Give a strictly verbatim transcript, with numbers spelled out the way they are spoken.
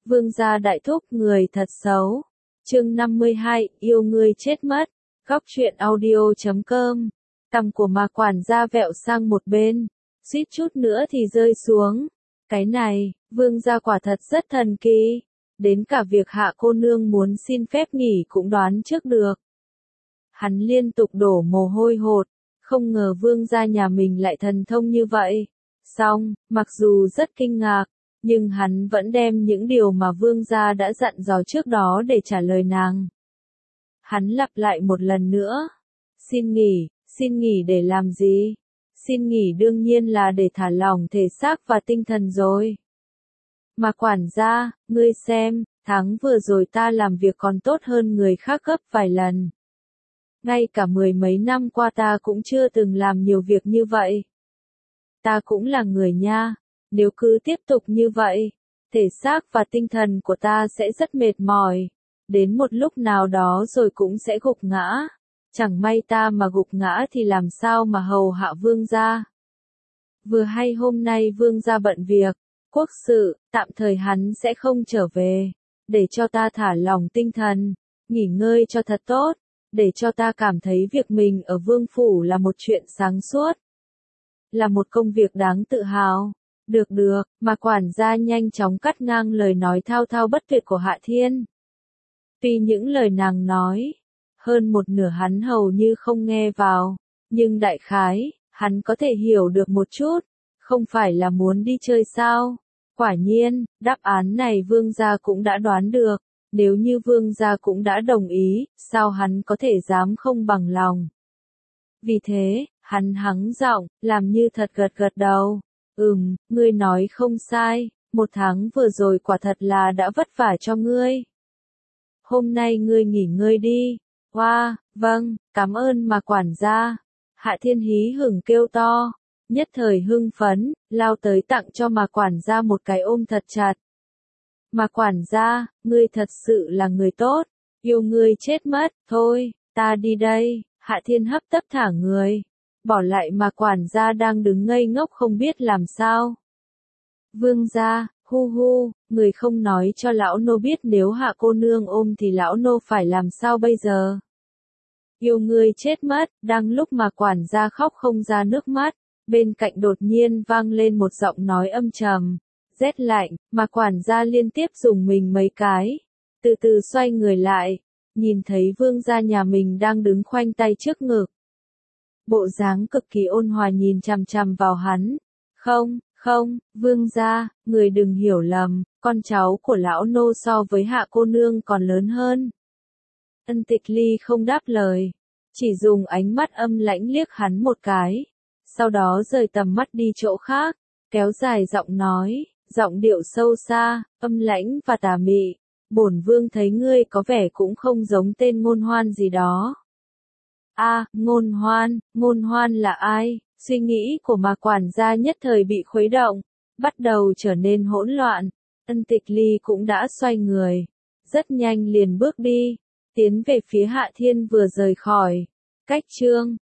Vương gia đại thúc người thật xấu. Chương năm mươi hai, yêu ngươi chết mất. Góc truyện audio chấm com. Cằm của mà quản gia vẹo sang một bên, suýt chút nữa thì rơi xuống. Cái này, vương gia quả thật rất thần kỳ. Đến cả việc hạ cô nương muốn xin phép nghỉ cũng đoán trước được. Hắn liên tục đổ mồ hôi hột, không ngờ vương gia nhà mình lại thần thông như vậy. Xong, mặc dù rất kinh ngạc, nhưng hắn vẫn đem những điều mà vương gia đã dặn dò trước đó để trả lời nàng. Hắn lặp lại một lần nữa. Xin nghỉ, xin nghỉ để làm gì? Xin nghỉ đương nhiên là để thả lỏng thể xác và tinh thần rồi. Mà quản gia, ngươi xem, tháng vừa rồi ta làm việc còn tốt hơn người khác gấp vài lần. Ngay cả mười mấy năm qua ta cũng chưa từng làm nhiều việc như vậy. Ta cũng là người nha, nếu cứ tiếp tục như vậy, thể xác và tinh thần của ta sẽ rất mệt mỏi. Đến một lúc nào đó rồi cũng sẽ gục ngã. Chẳng may ta mà gục ngã thì làm sao mà hầu hạ vương gia. Vừa hay hôm nay vương gia bận việc, quốc sự, tạm thời hắn sẽ không trở về. Để cho ta thả lỏng tinh thần, nghỉ ngơi cho thật tốt, để cho ta cảm thấy việc mình ở vương phủ là một chuyện sáng suốt. Là một công việc đáng tự hào. Được được, mà quản gia nhanh chóng cắt ngang lời nói thao thao bất tuyệt của Hạ Thiên. Tuy những lời nàng nói, hơn một nửa hắn hầu như không nghe vào, nhưng đại khái, hắn có thể hiểu được một chút, không phải là muốn đi chơi sao? Quả nhiên, đáp án này vương gia cũng đã đoán được, nếu như vương gia cũng đã đồng ý, sao hắn có thể dám không bằng lòng? Vì thế, hắn hắng giọng, làm như thật gật gật đầu. Ừm, ngươi nói không sai, một tháng vừa rồi quả thật là đã vất vả cho ngươi. Hôm nay ngươi nghỉ ngơi đi. Wow, vâng, cảm ơn mà quản gia. Hạ Thiên hí hửng kêu to, nhất thời hưng phấn, lao tới tặng cho mà quản gia một cái ôm thật chặt. Mà quản gia, ngươi thật sự là người tốt, yêu ngươi chết mất, thôi, ta đi đây. Hạ Thiên hấp tấp thả người, bỏ lại mà quản gia đang đứng ngây ngốc không biết làm sao. Vương gia, hu hu, người không nói cho lão nô biết nếu hạ cô nương ôm thì lão nô phải làm sao bây giờ? Yêu ngươi chết mất, đang lúc mà quản gia khóc không ra nước mắt, bên cạnh đột nhiên vang lên một giọng nói âm trầm, rét lạnh, mà quản gia liên tiếp dùng mình mấy cái, từ từ xoay người lại, nhìn thấy vương gia nhà mình đang đứng khoanh tay trước ngực. Bộ dáng cực kỳ ôn hòa nhìn chằm chằm vào hắn. Không, không, vương gia, người đừng hiểu lầm, con cháu của lão nô so với hạ cô nương còn lớn hơn. Ân Tịch Ly không đáp lời, chỉ dùng ánh mắt âm lãnh liếc hắn một cái, sau đó rời tầm mắt đi chỗ khác, kéo dài giọng nói, giọng điệu sâu xa, âm lãnh và tà mị. Bổn vương thấy ngươi có vẻ cũng không giống tên Ngôn Hoan gì đó. A, à, Ngôn Hoan, Ngôn Hoan là ai? Suy nghĩ của mà quản gia nhất thời bị khuấy động, bắt đầu trở nên hỗn loạn. Ân Tịch Ly cũng đã xoay người, rất nhanh liền bước đi, tiến về phía Hạ Thiên vừa rời khỏi. Cách chương